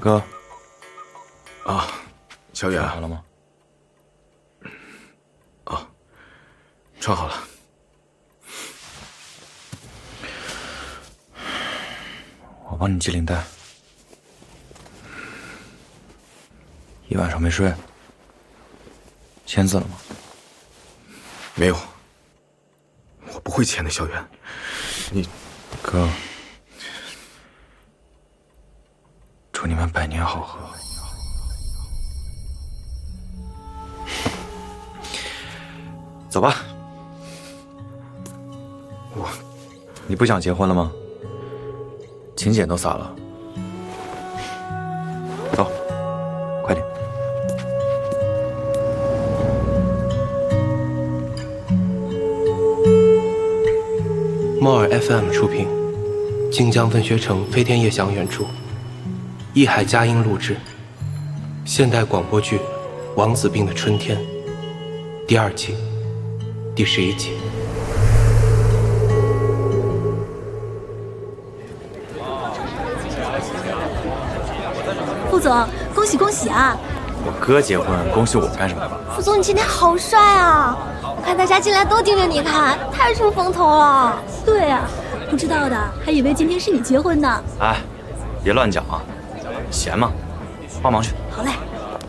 哥， 啊，小远穿好了吗？ 啊，穿好了。 我帮你系领带。一晚上没睡，签字了吗？ 没有，我不会签的，小远。你， 哥，祝你们百年好合。走吧。你不想结婚了吗？请柬都撒了。走，快点。 莫尔 FM 出品，晋江文学城飞天夜翔原著，艺海佳音录制，现代广播剧《王子病的春天》第2季第11集。 副总，恭喜恭喜啊！ 我哥结婚，恭喜我干什么？ 副总，你今天好帅啊！我看大家进来都盯着你看，太出风头了。对啊，不知道的还以为今天是你结婚呢。 哎，别乱讲啊！闲嘛，帮忙去。 好嘞。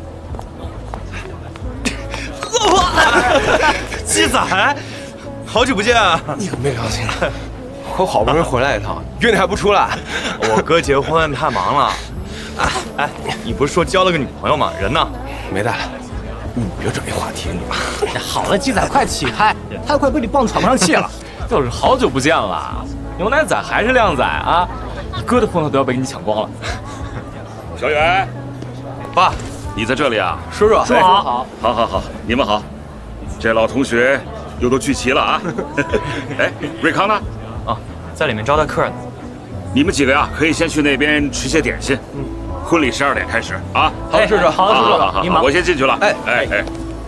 老婆，鸡仔，好久不见啊！ 你可没良心了！我好不容易回来一趟，约你还不出来？ 我哥结婚太忙了。哎，你不是说交了个女朋友吗？人呢？ 没带来。别转移话题，你妈！ 好了，鸡仔，快起开！他快被你棒喘不上气了。 就是好久不见了，牛奶仔还是靓仔啊！你哥的风头都要被你抢光了。 小远， 爸， 你在这里啊？ 叔叔，叔好， 好，你们好。这老同学又都聚齐了啊！哎，瑞康呢？ 啊，在里面招待客人呢。 你们几个呀，可以先去那边吃些点心。婚礼12点开始啊！ 好，叔叔，好，叔叔，你忙， 我先进去了。哎。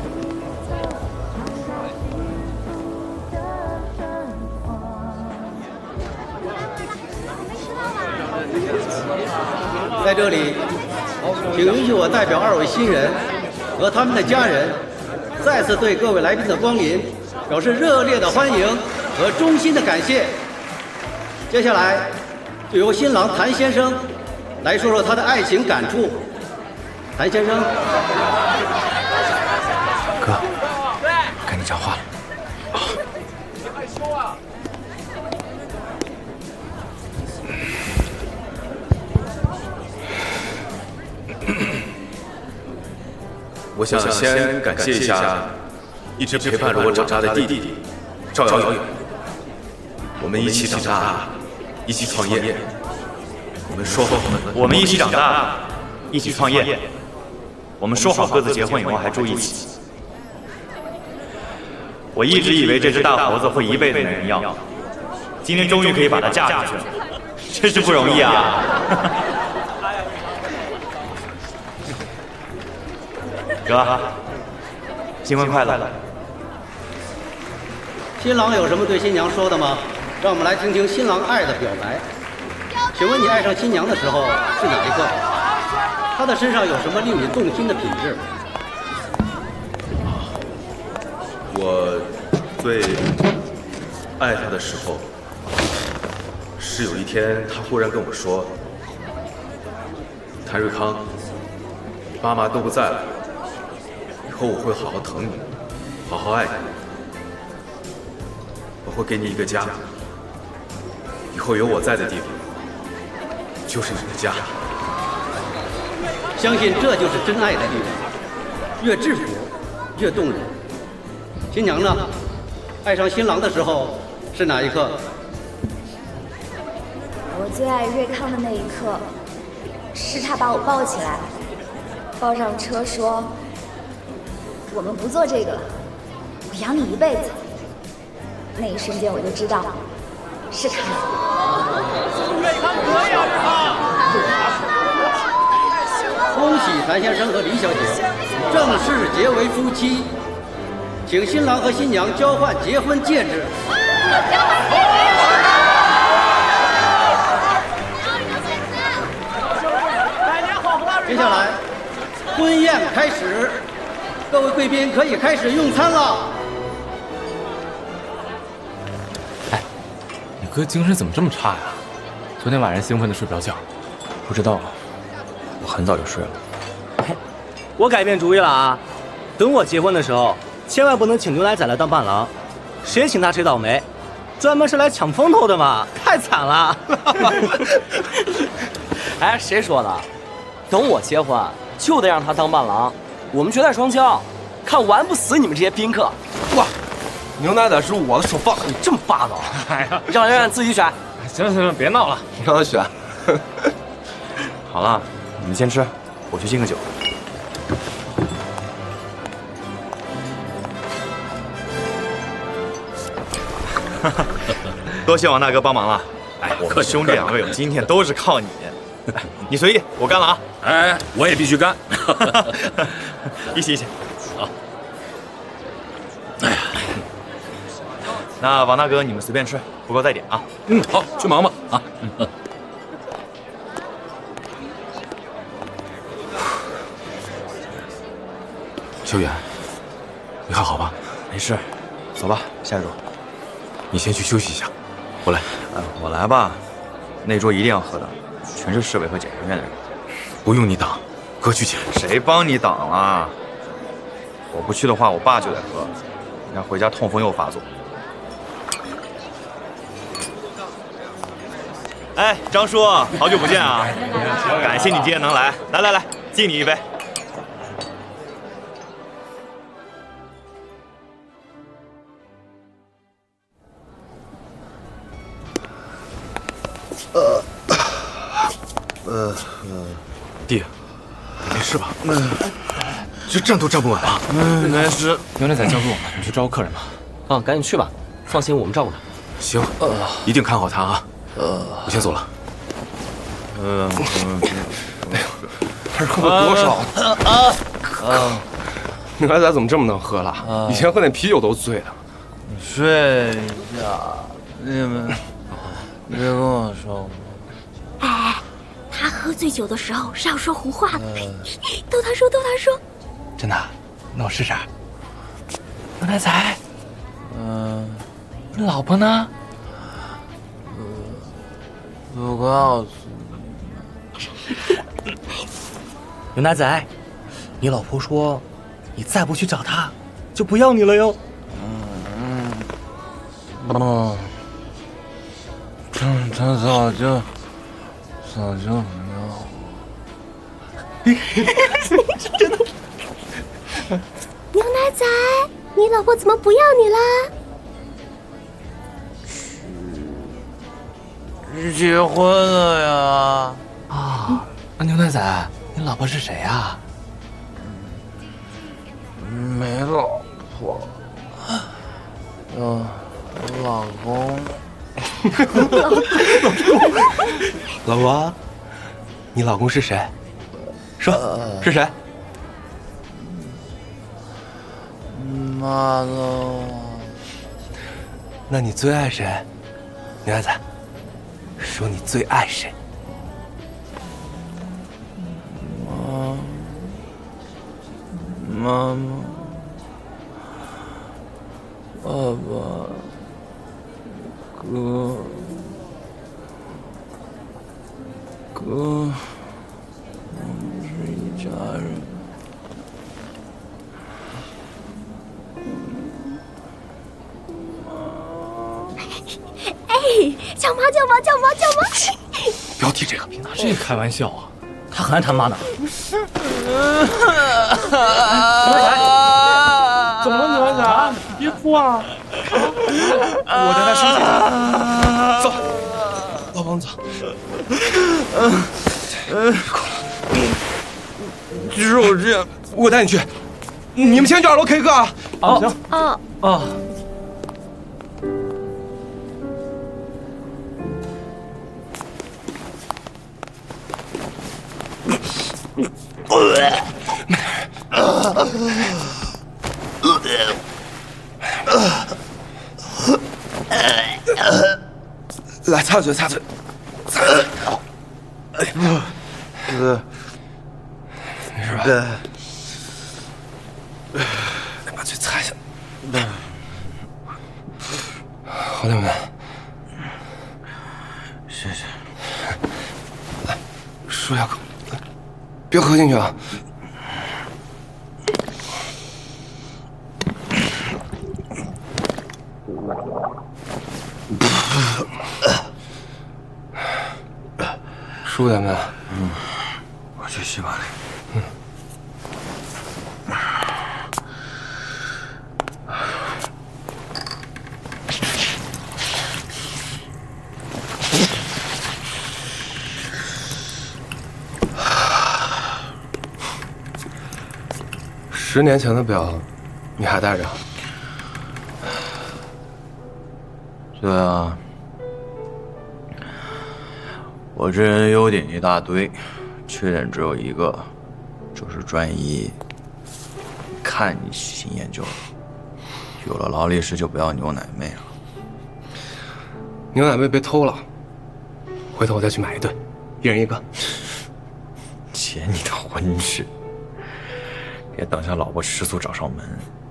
在这里，请允许我代表2位新人和他们的家人，再次对各位来宾的光临表示热烈的欢迎和衷心的感谢。接下来，就由新郎谭先生来说说他的爱情感触。谭先生， 哥，该你讲话了。 我想先感谢一下一直陪伴着我长大的弟弟赵遥远。我们一起长大，一起创业。 我们一起长大，一起创业。我们说好各自结婚以后还住一起。我一直以为这只大猴子会一辈子没人要，今天终于可以把它嫁出去了，真是不容易啊！哥，新婚快乐！ 新郎有什么对新娘说的吗？让我们来听听新郎爱的表白。请问你爱上新娘的时候是哪一个？她的身上有什么令你动心的品质？ 我最爱她的时候，是有一天她忽然跟我说：“谭瑞康，爸妈都不在了，以后我会好好疼你，好好爱你，我会给你一个家，以后有我在的地方就是你的家。” 相信这就是真爱的力量，越质朴越动人。新娘呢？爱上新郎的时候是哪一刻？ 我最爱瑞康的那一刻，是他把我抱起来，抱上车说：“我们不做这个了，我养你一辈子。”那一瞬间我就知道，是他。 瑞康可以啊，瑞康！ 恭喜谭先生和李小姐正式结为夫妻，请新郎和新娘交换结婚戒指。 百年好合！ 下来，婚宴开始，各位贵宾可以开始用餐了。 哎，你哥精神怎么这么差呀？昨天晚上兴奋的睡不着觉，不知道我很早就睡了。 我改变主意了啊！等我结婚的时候，千万不能请牛奶仔来当伴郎，谁请他谁倒霉。专门是来抢风头的嘛，太惨了。 哎，谁说的？等我结婚就得让他当伴郎，我们绝代双骄，看玩不死你们这些宾客。 哇，牛奶仔是我的首放， 你这么霸道！ 哎呀， 让自己选。 行，别闹了， 让他选。 好了，你们先吃，我去敬个酒。多谢王大哥帮忙了。哎，我们兄弟两位今天都是靠你。你随意，我干了啊！ 哎，我也必须干。 一起。好。哎呀，那王大哥你们随便吃，不够再点啊。 好，去忙吧啊。 修远，你还好吧？ 没事，走吧，下一桌。 你先去休息一下，我来。 我来吧。那桌一定要喝的，全是市委和检察院的人。 不用你挡，哥去请。 谁帮你挡了？我不去的话，我爸就得喝，你看回家痛风又发作。哎，张叔，好久不见啊！感谢你今天能来，来，敬你一杯。 弟，你没事吧？这站都站不稳了。 没事。牛奶仔叫住我们，你去招呼客人吧。 啊，赶紧去吧，放心，我们照顾他。 行，一定看好他啊。我先走了。 他是喝了多少？牛奶仔怎么这么能喝了？以前喝点啤酒都醉了。 睡一下，你们别跟我说。 哎，他喝醉酒的时候是要说胡话的。逗他说。 真的？那我试试。牛奶仔， 你老婆呢？ 不告诉你。牛奶仔，你老婆说，你再不去找她，就不要你了哟。 他早就没有。 真的。牛奶仔，你老婆怎么不要你啦？ 结婚了呀！ 啊，那牛奶仔，你老婆是谁呀？ 没老婆，有老公。 老婆，你老公是谁？说是谁？ 妈的！ 那你最爱谁？牛奶仔，说你最爱谁？ 妈妈，爸爸，哥，我们是一家人。 哎，叫妈！ 不要提这个， 别拿这个开玩笑啊！ 他还他妈的！ 怎么了，牛奶仔？别哭啊！我带他休息一下。走， 老王走。就是这样，我带你去。你们先去2楼 K 歌啊！ 行。 哦。 来，擦嘴。 是吧？ 对。 把嘴擦一下。好点没？ 谢谢。 来，漱下口，别喝进去啊。舒服点没？ 我去洗把脸。 10年前的表，你还带着？ 对啊，我这人优点一大堆，缺点只有一个，就是专一。看你喜新厌旧了，有了劳力士就不要牛奶妹了。 牛奶妹被偷了，回头我再去买一对，1人1个。 结你的婚去，别等下老婆吃醋找上门。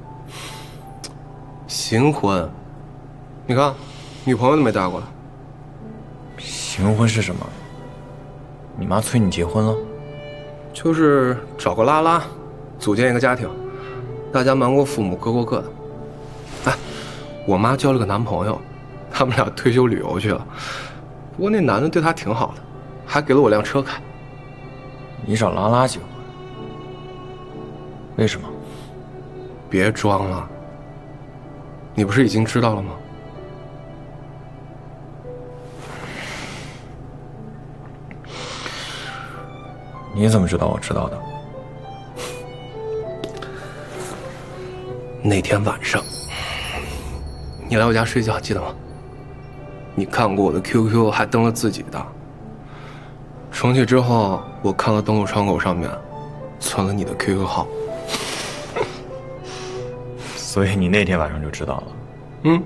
新婚，你看，女朋友都没带过来。 新婚是什么？你妈催你结婚了？ 就是找个拉拉，组建一个家庭，大家瞒过父母，各过各的。哎，我妈交了个男朋友，他们俩退休旅游去了。不过那男的对她挺好的，还给了我辆车开。 你找拉拉结婚？为什么？ 别装了，你不是已经知道了吗？ 你怎么知道我知道的？ 那天晚上，你来我家睡觉，记得吗？你看过我的 QQ， 还登了自己的。重启之后，我看了登录窗口上面存了你的 QQ 号。 所以你那天晚上就知道了。 嗯。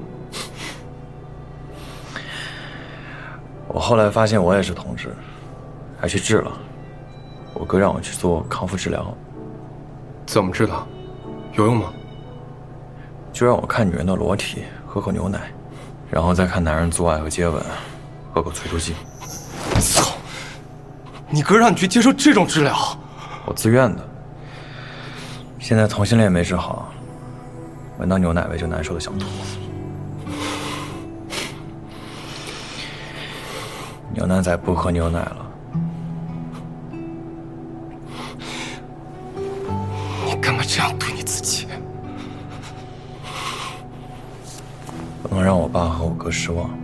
我后来发现我也是同志，还去治了。我哥让我去做康复治疗。 怎么治的？有用吗？ 就让我看女人的裸体，喝口牛奶，然后再看男人做爱和接吻，喝口催吐剂。 操！你哥让你去接受这种治疗？ 我自愿的。现在同性恋没治好，闻到牛奶味就难受的想吐。牛奶仔不喝牛奶了。 你干嘛这样对你自己？ 不能让我爸和我哥失望。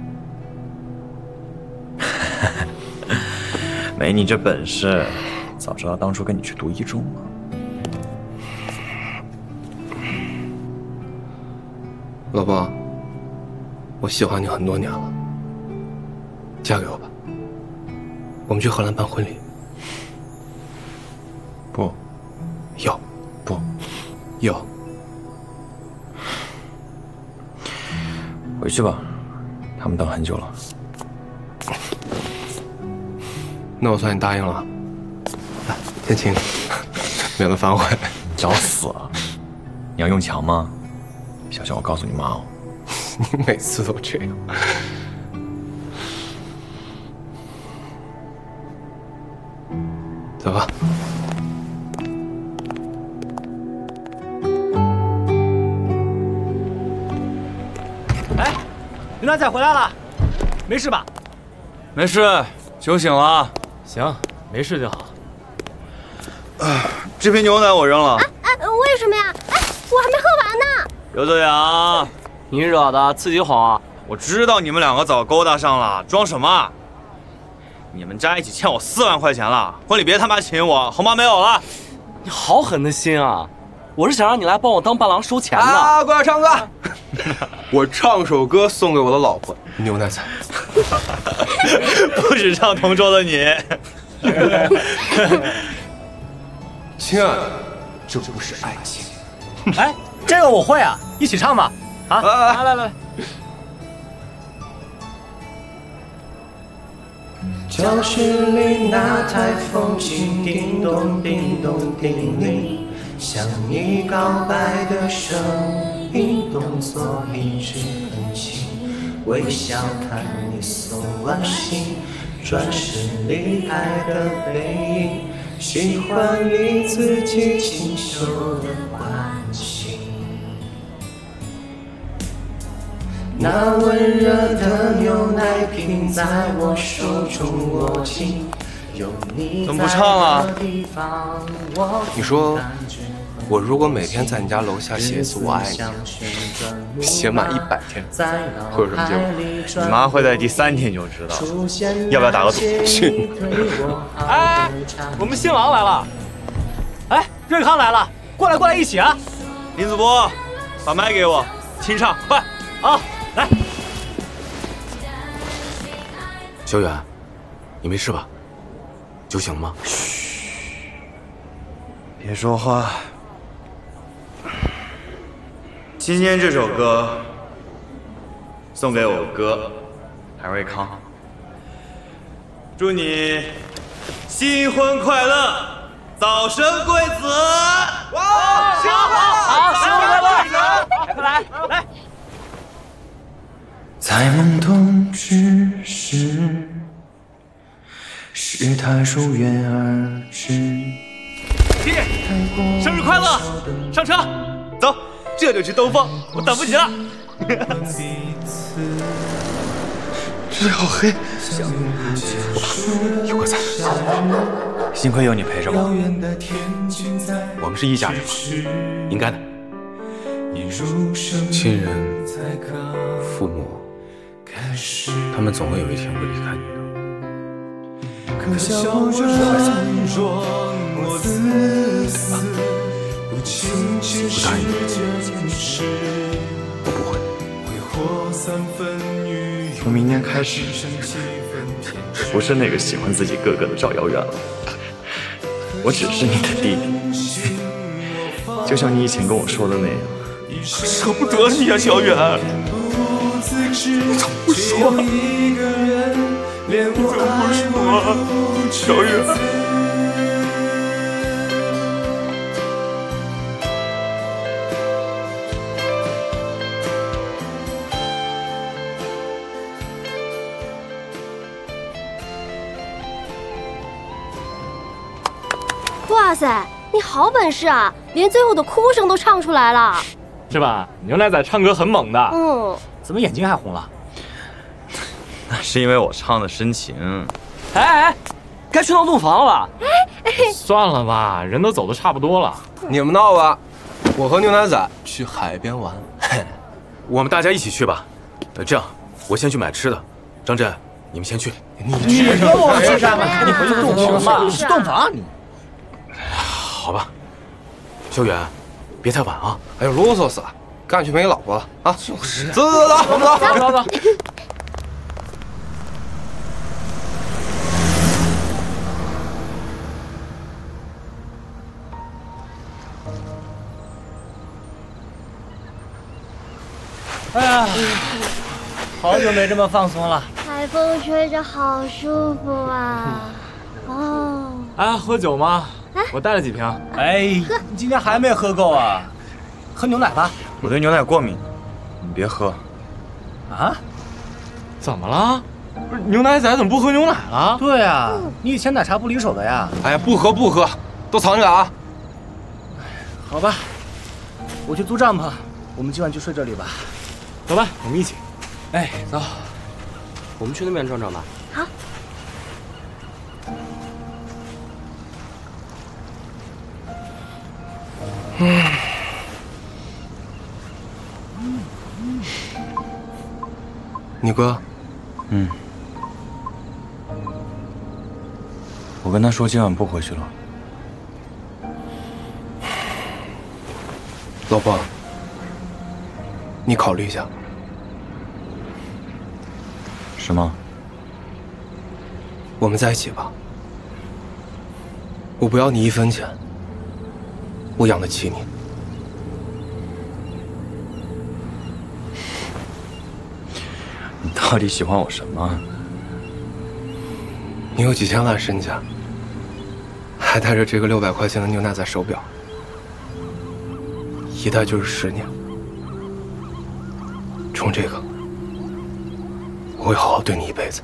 没你这本事，早知道当初跟你去读一中了。 老婆，我喜欢你很多年了，嫁给我吧。我们去荷兰办婚礼。 不， 要， 不， 要。 回去吧，他们等很久了。 那我算你答应了。来，先亲，免得反悔。 找死啊！你要用强吗？小心我告诉你妈哦。 你每次都这样。走吧。 哎，牛奶仔回来了，没事吧？ 没事，酒醒了。行，没事就好。 这瓶牛奶我扔了。 为什么呀？哎，我还没喝完呢。 刘德阳， 你惹的，自己哄。 我知道你们两个早勾搭上了，装什么？你们在一起欠我4万块钱了，婚礼别他妈请我，红包没有了。 你好狠的心啊！我是想让你来帮我当伴郎收钱的。 啊，过来唱歌。我唱首歌送给我的老婆牛奶仔。 不许唱同桌的你。 亲爱的，这不是爱情。 哎，这个我会啊，一起唱吧。啊，来。 教室里那那台风琴叮咚叮咚叮咛，向你告白的声音，动作一直很轻，微笑看你送完信，转身离开的背影，喜欢你自己清秀的关心。那温热的牛奶瓶在我手中握紧，有你怎么不唱了？ 你说，我如果每天在你家楼下写一次我爱你，写满100天，会有什么结果？ 你妈会在第3天就知道。要不要打个赌？ 去！ 哎，我们新郎来了！哎，瑞康来了，过来一起啊！ 林子波，把麦给我，清唱，快！ 啊，来！ 小远，你没事吧？酒醒了吗？ 别说话。今天这首歌送给我哥韩瑞康，祝你新婚快乐，早生贵子！ 哇，新婚快乐！好，新婚快乐！快来！ 在懵懂之时，是他如愿而至。 弟，生日快乐！上车，走，这就去兜风，我等不及了。 这里好黑， 有个在， 幸亏有你陪着我。 我们是一家人嘛，应该的。亲人、父母，他们总会有一天会离开你的。 可笑人若我自私，不清只是这件事。 我不会。 从明天开始，不是那个喜欢自己哥哥的赵遥远了，我只是你的弟弟，就像你以前跟我说的那样。 舍不得你啊，小远。 你怎么不说？ 你怎么不说，小远？ 哇塞，你好本事啊，连最后的哭声都唱出来了。 是吧？牛奶仔唱歌很猛的。 怎么眼睛还红了？ 那是因为我唱的深情。 哎，该去闹洞房了吧？ 算了吧，人都走的差不多了。 你们闹吧，我和牛奶仔去海边玩。 我们大家一起去吧。这样，我先去买吃的。张震，你们先去。 你跟我去干嘛？你回去洞房吧，去洞房你。 好吧，小远，别太晚啊！ 哎呦，啰嗦死了，赶紧去陪你老婆了啊！ 就是。 走，我们走。 哎呀，好久没这么放松了。 海风吹着好舒服啊！哦。 啊，喝酒吗？我带了几瓶。 哎，你今天还没喝够啊？喝牛奶吧。 我对牛奶过敏，你别喝。 啊？ 怎么了？不是牛奶仔怎么不喝牛奶了？ 对啊，你以前奶茶不离手的呀。 哎呀，不喝，都藏起来啊！ 好吧，我去租帐篷，我们今晚就睡这里吧。 走吧，我们一起。 哎，走， 我们去那边转转吧。 好。 你哥， 我跟他说今晚不回去了。 老婆，你考虑一下。 什么？ 我们在一起吧。我不要你1分钱，我养得起你。 你到底喜欢我什么？ 你有几千万身家，还带着这个600块钱的牛奶仔手表，一戴就是10年。冲这个，我会好好对你一辈子。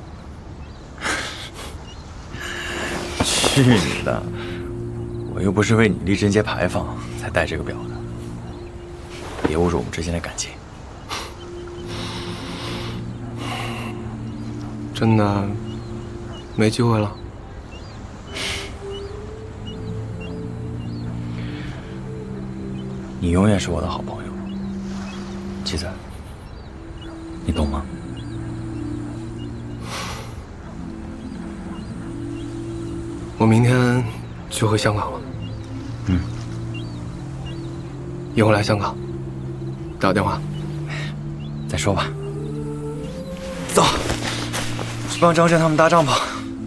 去你的！我又不是为你立贞节牌坊才戴这个表的，别侮辱我们之间的感情。 真的没机会了？ 你永远是我的好朋友，七子，你懂吗？ 我明天就回香港了。一会儿来香港，打个电话。 再说吧。走，去帮张震他们搭帐篷。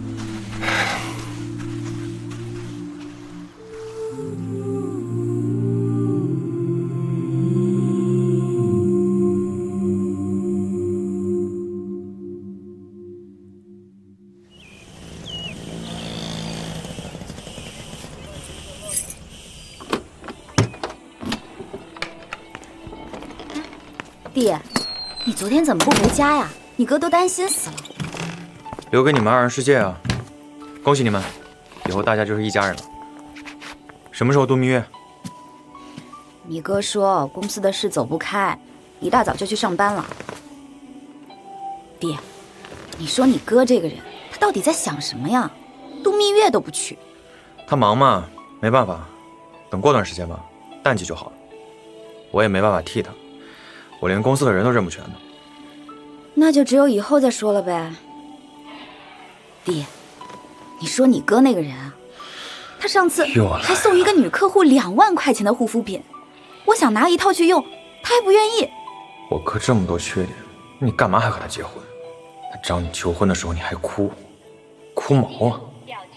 弟，你昨天怎么不回家呀？你哥都担心死了。 留给你们2人世界啊！恭喜你们，以后大家就是一家人了。什么时候度蜜月？ 你哥说公司的事走不开，一大早就去上班了。弟，你说你哥这个人，他到底在想什么呀？度蜜月都不去。 他忙嘛，没办法，等过段时间吧，淡季就好了。我也没办法替他，我连公司的人都认不全呢。 那就只有以后再说了呗。弟，你说你哥那个人啊，他上次还送一个女客户2万块钱的护肤品，我想拿1套去用，他还不愿意。 我哥这么多缺点，你干嘛还和他结婚？他找你求婚的时候你还哭，哭毛啊！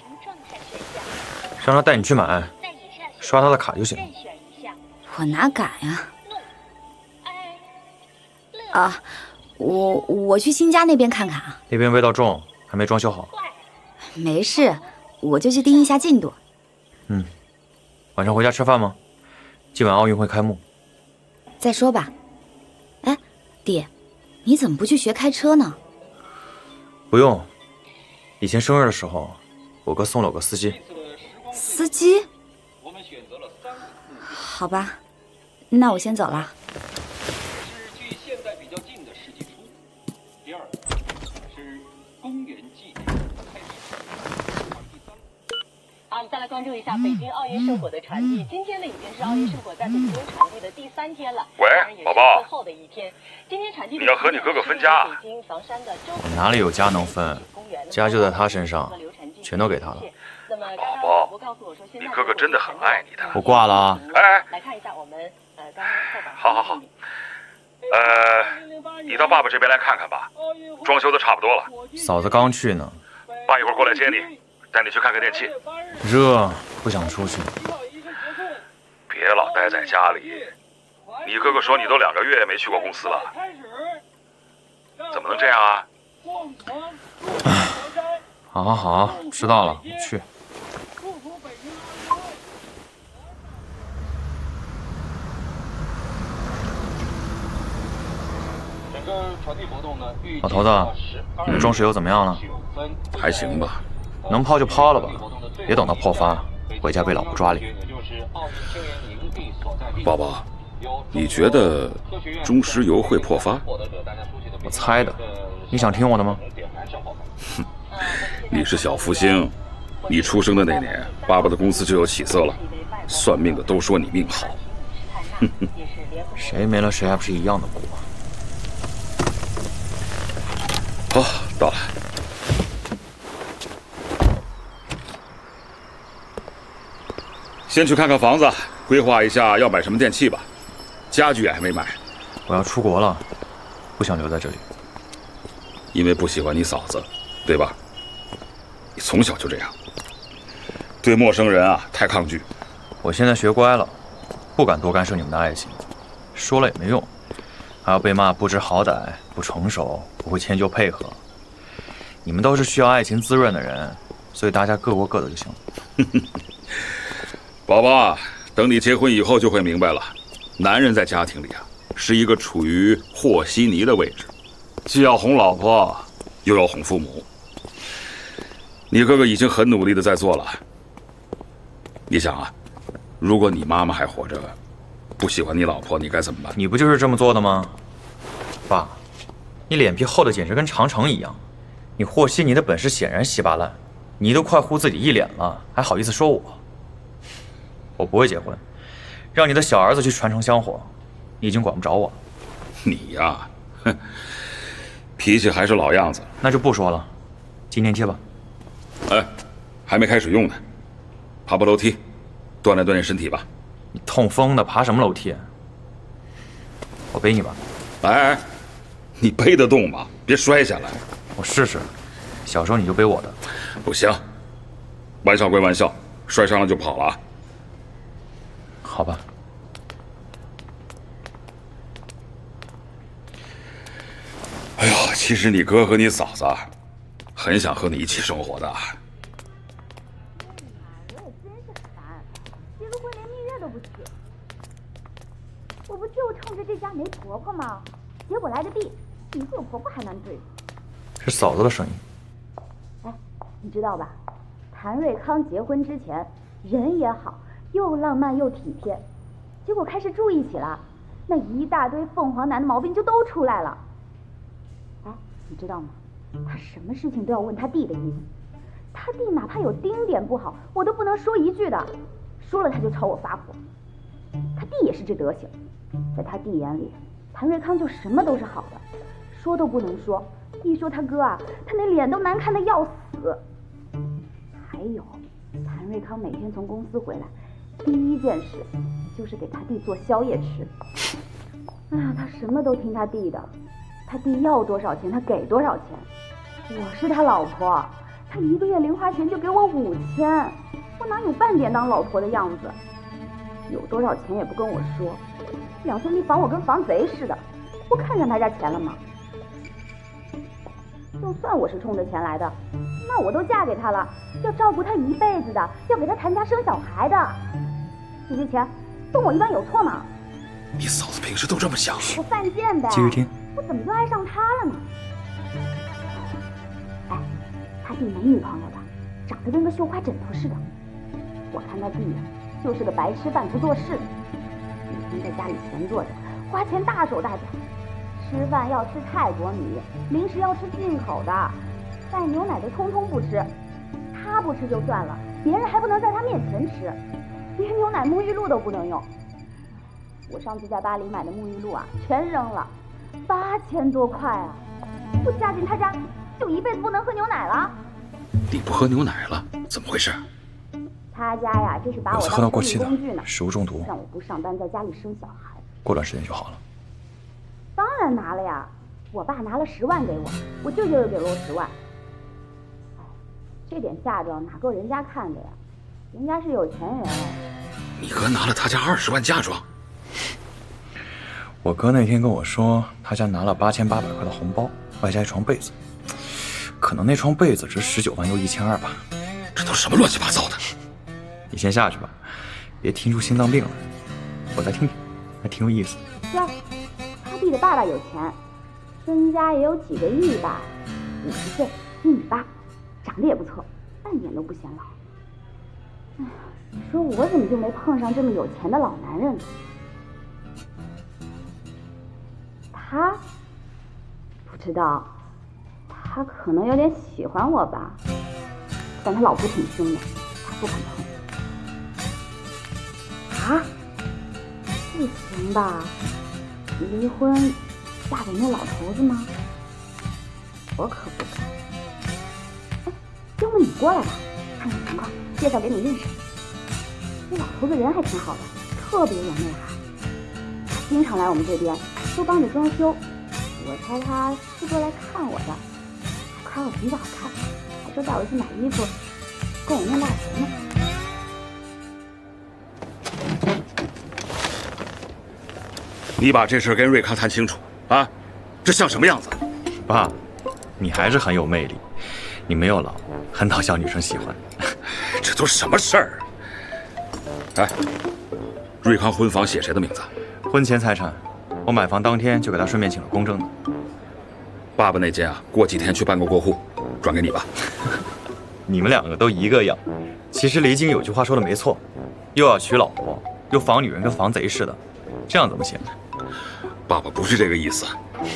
让他带你去买，刷他的卡就行了。 我哪敢呀！啊，我去新家那边看看啊。 那边味道重，还没装修好。 没事，我就去盯一下进度。 晚上回家吃饭吗？今晚奥运会开幕。 再说吧。哎，弟，你怎么不去学开车呢？ 不用，以前生日的时候，我哥送了我个司机。 司机？好吧，那我先走了。 距现代比较近的世纪初。第二是公元纪开始。 好，再来关注一下北京奥运圣火的传递。今天呢，已经是奥运圣火在北京传递的第3天了。 喂，宝宝。 最后的一天，今天传递你要和你哥哥分家。 北京房山的周。 我哪里有家能分？家就在他身上，全都给他了。 宝宝，你哥哥真的很爱你的。 我挂了啊！ 哎， 来看一下我们刚刚好。你到爸爸这边来看看吧，装修的差不多了。 嫂子刚去呢。 爸一会儿过来接你，带你去看看电器。 热，不想出去。 别老待在家里。你哥哥说你都2个月没去过公司了，怎么能这样啊？ 好，知道了，我去。老头子，你的装石油怎么样了？ 还行吧， 能抛就抛了吧，别等到破发，回家被老婆抓脸。 宝宝，你觉得中石油会破发？ 我猜的，你想听我的吗？ 哼，你是小福星，你出生的那年，爸爸的公司就有起色了，算命的都说你命好。哼哼， 谁没了谁还不是一样的过？ 好，到了。先去看看房子，规划一下要买什么电器吧。家具也还没买。 我要出国了，不想留在这里。 因为不喜欢你嫂子，对吧？你从小就这样，对陌生人啊太抗拒。 我现在学乖了，不敢多干涉你们的爱情，说了也没用，还要被骂不知好歹、不成熟、不会迁就配合。你们都是需要爱情滋润的人， 所以大家各过各的就行了。 宝宝，等你结婚以后就会明白了，男人在家庭里啊，是一个处于和稀泥的位置，既要哄老婆，又要哄父母。你哥哥已经很努力的在做了。你想啊，如果你妈妈还活着，不喜欢你老婆，你该怎么办？ 你不就是这么做的吗？爸，你脸皮厚的简直跟长城一样，你和稀泥的本事显然稀巴烂，你都快糊自己一脸了，还好意思说我？我不会结婚，让你的小儿子去传承香火，你已经管不着我了。 你呀，哼，脾气还是老样子。 那就不说了，今天贴吧。 哎，还没开始用呢，爬爬楼梯，锻炼锻炼身体吧。 你痛风的，爬什么楼梯？我背你吧。 哎，你背得动吗？别摔下来。 我试试。小时候你就背我的。 不行，玩笑归玩笑，摔伤了就跑了啊。 好吧。 哎呦，其实你哥和你嫂子很想和你一起生活的。 结个婚连蜜月都不去，我不就冲着这家没婆婆吗？结果来个弟，以后有婆婆还难对付。 是嫂子的声音。 哎，你知道吧？谭瑞康结婚之前人也好，又浪漫又体贴，结果开始住一起了，那一大堆凤凰男的毛病就都出来了。哎，你知道吗？他什么事情都要问他弟的意思，他弟哪怕有丁点不好，我都不能说一句的，说了他就朝我发火。他弟也是这德行，在他弟眼里，谭瑞康就什么都是好的，说都不能说，一说他哥啊，他那脸都难看的要死。还有，谭瑞康每天从公司回来，第一件事就是给他弟做宵夜吃。哎呀，他什么都听他弟的，他弟要多少钱他给多少钱。我是他老婆，他一个月零花钱就给我5000，我哪有半点当老婆的样子？有多少钱也不跟我说，两兄弟防我跟防贼似的，不看上他家钱了吗？就算我是冲着钱来的，那我都嫁给他了，要照顾他一辈子的，要给他谭家生小孩的，这些钱分我一半有错吗？ 你嫂子平时都这么想？ 我犯贱呗。 继续听。 我怎么就爱上他了呢？哎，他弟没女朋友的，长得跟个绣花枕头似的。我看他弟就是个白吃饭不做事的，每天在家里闲坐着，花钱大手大脚。吃饭要吃泰国米，零食要吃进口的，带牛奶的通通不吃。他不吃就算了，别人还不能在他面前吃，连牛奶沐浴露都不能用。我上次在巴黎买的沐浴露啊，全扔了，8000多块啊！我嫁进他家，就一辈子不能喝牛奶了？ 你不喝牛奶了？怎么回事？ 他家呀，这是把我当生意工具呢， 食物中毒， 让我不上班，在家里生小孩。 过段时间就好了。 当然拿了呀，我爸拿了10万给我，我舅舅又给了我10万。哎，这点嫁妆哪够人家看的呀？人家是有钱人。 你哥拿了他家20万嫁妆？ 我哥那天跟我说，他家拿了8800块的红包，外加一床被子，可能那床被子值19万又1200吧。 这都什么乱七八糟的？ 你先下去吧，别听出心脏病来。我再听听，还挺有意思。 对，他弟的爸爸有钱，身家也有几个亿吧，50岁，1.8米，长得也不错，半点都不显老。哎呀，你说我怎么就没碰上这么有钱的老男人呢？他不知道，他可能有点喜欢我吧，但他老婆挺凶的，他不肯碰。啊？不行吧？离婚嫁给那老头子吗？我可不敢。哎，要不你过来吧，看看情况，介绍给你认识。这老头子人还挺好的，特别有内涵，他经常来我们这边，都帮着装修。我猜他是过来看我的，还夸我裙子好看，还说带我去买衣服，跟我念大学呢。 你把这事跟瑞康谈清楚啊！这像什么样子？ 爸，你还是很有魅力。你没有老， 很讨小女生喜欢。 这都什么事儿？哎，瑞康婚房写谁的名字？ 婚前财产，我买房当天就给他顺便请了公证的。 爸爸那间啊，过几天去办个过户，转给你吧。 你们两个都一个样。其实离经有句话说的没错，又要娶老婆，又防女人跟防贼似的，这样怎么行？ 爸爸不是这个意思。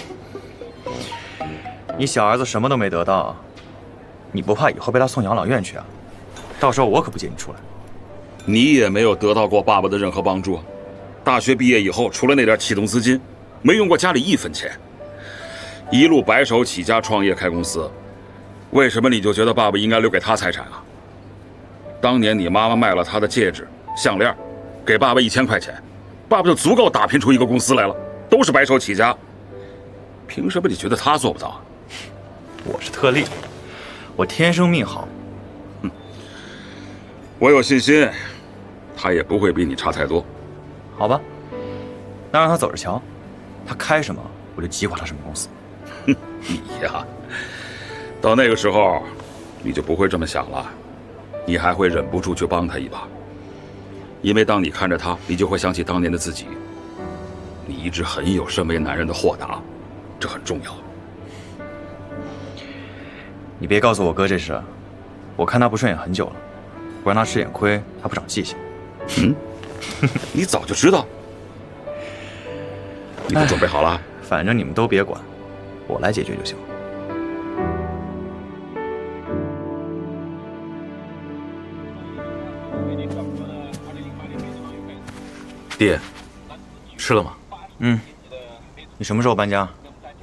你小儿子什么都没得到，你不怕以后被他送养老院去啊？到时候我可不接你出来。 你也没有得到过爸爸的任何帮助，大学毕业以后，除了那点启动资金，没用过家里1分钱，一路白手起家创业开公司。为什么你就觉得爸爸应该留给他财产啊？当年你妈妈卖了他的戒指、项链，给爸爸1000块钱，爸爸就足够打拼出一个公司来了，都是白手起家。凭什么你觉得他做不到啊？ 我是特例，我天生命好。 我有信心，他也不会比你差太多。 好吧，那让他走着瞧，他开什么我就击垮他什么公司。 你呀，到那个时候，你就不会这么想了，你还会忍不住去帮他一把。因为当你看着他，你就会想起当年的自己。你一直很有身为男人的豁达，这很重要。 你别告诉我哥这事，我看他不顺眼很久了，不让他吃点亏，他不长记性。 你早就知道。你都准备好了？ 反正你们都别管，我来解决就行。 爹，吃了吗？ 你什么时候搬家？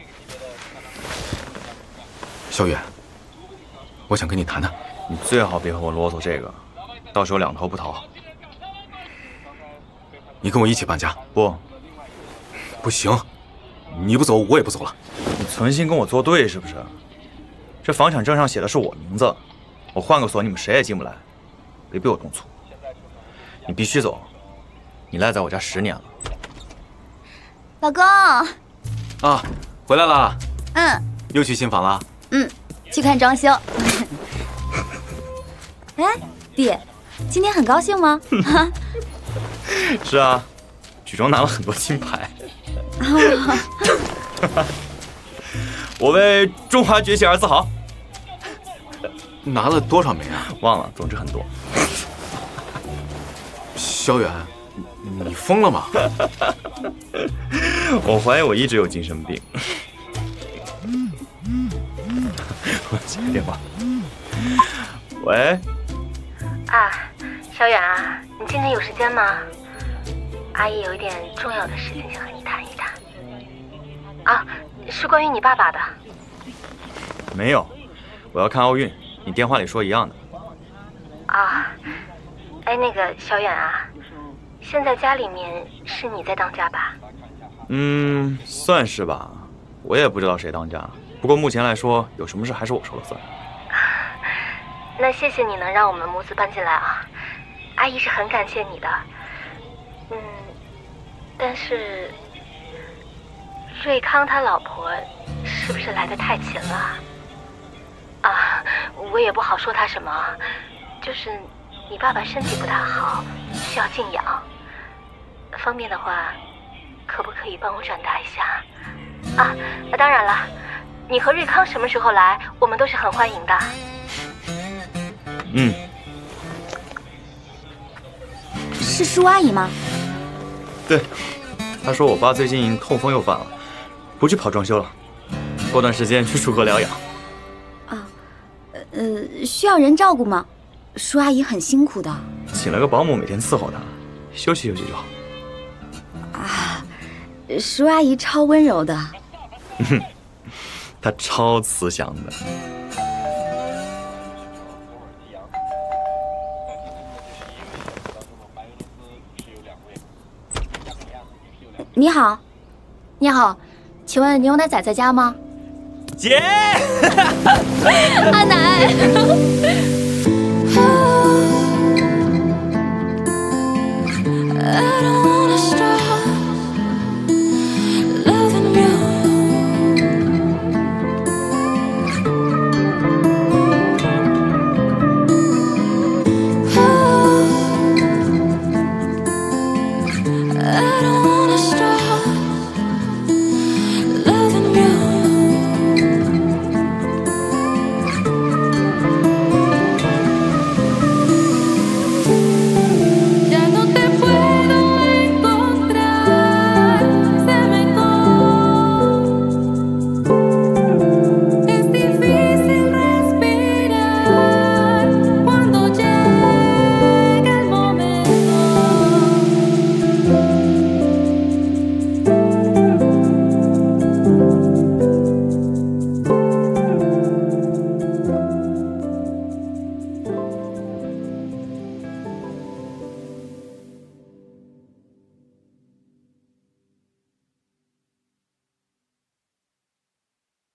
小远，我想跟你谈谈。 你最好别和我啰嗦这个，到时候两头不讨好。 你跟我一起搬家？不行，你不走我也不走了。 你存心跟我作对是不是？这房产证上写的是我名字，我换个锁你们谁也进不来，别逼我动粗。你必须走，你赖在我家10年了。 老公。 啊，回来了。 嗯。 又去新房了？ 去看装修。哎，弟，今天很高兴吗？ 是啊，举重拿了很多金牌。我为中华崛起而自豪。 拿了多少枚啊？ 忘了，总之很多。 小远，你疯了吗？ 我怀疑我一直有精神病。我接个电话。喂。 啊，小远啊，你今天有时间吗？阿姨有一点重要的事情想和你谈一谈。啊，是关于你爸爸的。 没有，我要看奥运，你电话里说一样的。 啊，哎，那个小远啊，现在家里面是你在当家吧？ 算是吧，我也不知道谁当家，不过目前来说，有什么事还是我说了算。 那谢谢你能让我们母子搬进来啊，阿姨是很感谢你的。但是瑞康他老婆是不是来得太勤了？啊，我也不好说他什么，就是你爸爸身体不大好，需要静养，方便的话，可不可以帮我转达一下？啊，当然了，你和瑞康什么时候来，我们都是很欢迎的。 是舒阿姨吗？ 对，她说我爸最近痛风又犯了，不去跑装修了，过段时间去束河疗养。 啊，需要人照顾吗？舒阿姨很辛苦的。 请了个保姆每天伺候她，休息休息就好。 啊，舒阿姨超温柔的。 她超慈祥的。 你好，你好，请问牛奶仔在家吗？ 姐， 阿奶。